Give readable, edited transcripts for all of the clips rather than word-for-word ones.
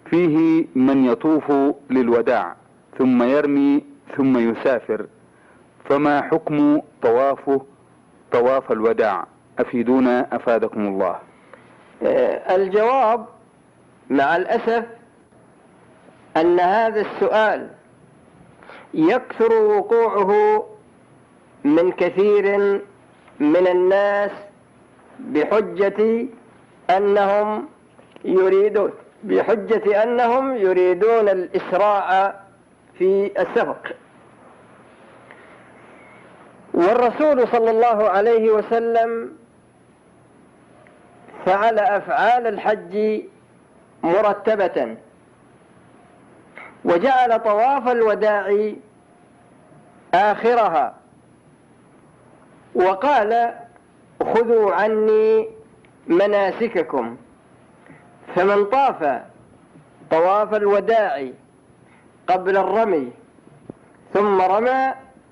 فيه من يطوف للوداع ثم يرمي ثم يسافر، فما حكم طوافه طواف الوداع؟ أفيدونا أفادكم الله. الجواب مع الأسف أن هذا السؤال يكثر وقوعه من كثير من الناس بحجة أنهم يريدون الإسراع في السفر. والرسول صلى الله عليه وسلم فعل أفعال الحج مرتبة، وجعل طواف الوداع آخرها، وقال: خذوا عني مناسككم. فمن طاف طواف الوداع قبل الرمي ثم رمى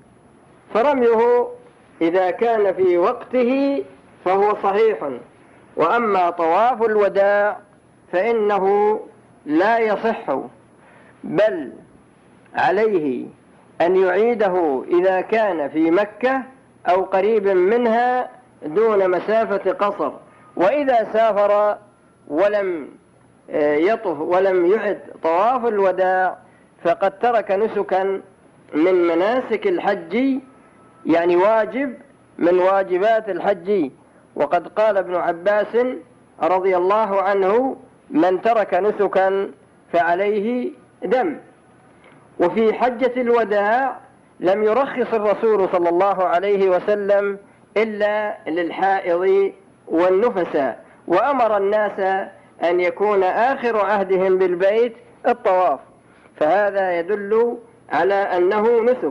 فرميه إذا كان في وقته فهو صحيح، وأما طواف الوداع فإنه لا يصح، بل عليه أن يعيده إذا كان في مكة أو قريب منها دون مسافة قصر. وإذا سافر ولم يطف ولم يعد طواف الوداع فقد ترك نسكا من مناسك الحج، يعني واجب من واجبات الحج. وقد قال ابن عباس رضي الله عنه: من ترك نسكا فعليه دم. وفي حجة الوداع لم يرخص الرسول صلى الله عليه وسلم إلا للحائض والنفساء، وأمر الناس أن يكون آخر عهدهم بالبيت الطواف، فهذا يدل على أنه نسك.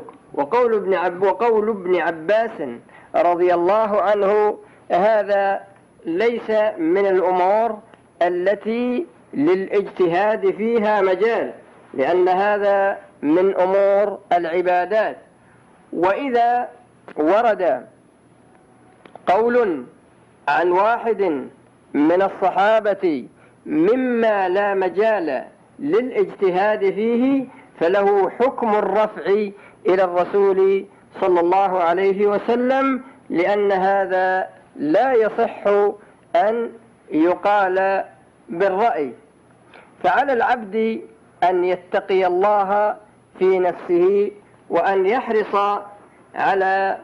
وقول ابن عباس رضي الله عنه هذا ليس من الأمور التي للاجتهاد فيها مجال، لأن هذا من أمور العبادات. وإذا ورد قول عن واحد من الصحابة مما لا مجال للاجتهاد فيه فله حكم الرفع إلى الرسول صلى الله عليه وسلم، لأن هذا لا يصح أن يقال بالرأي. فعلى العبد أن يتقي الله في نفسه، وأن يحرص على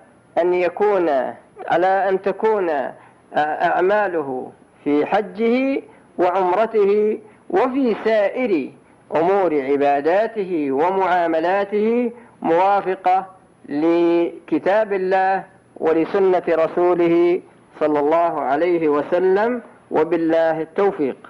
أن تكون أعماله في حجه وعمرته وفي سائر أمور عباداته ومعاملاته موافقة لكتاب الله ولسنة رسوله صلى الله عليه وسلم، وبالله التوفيق.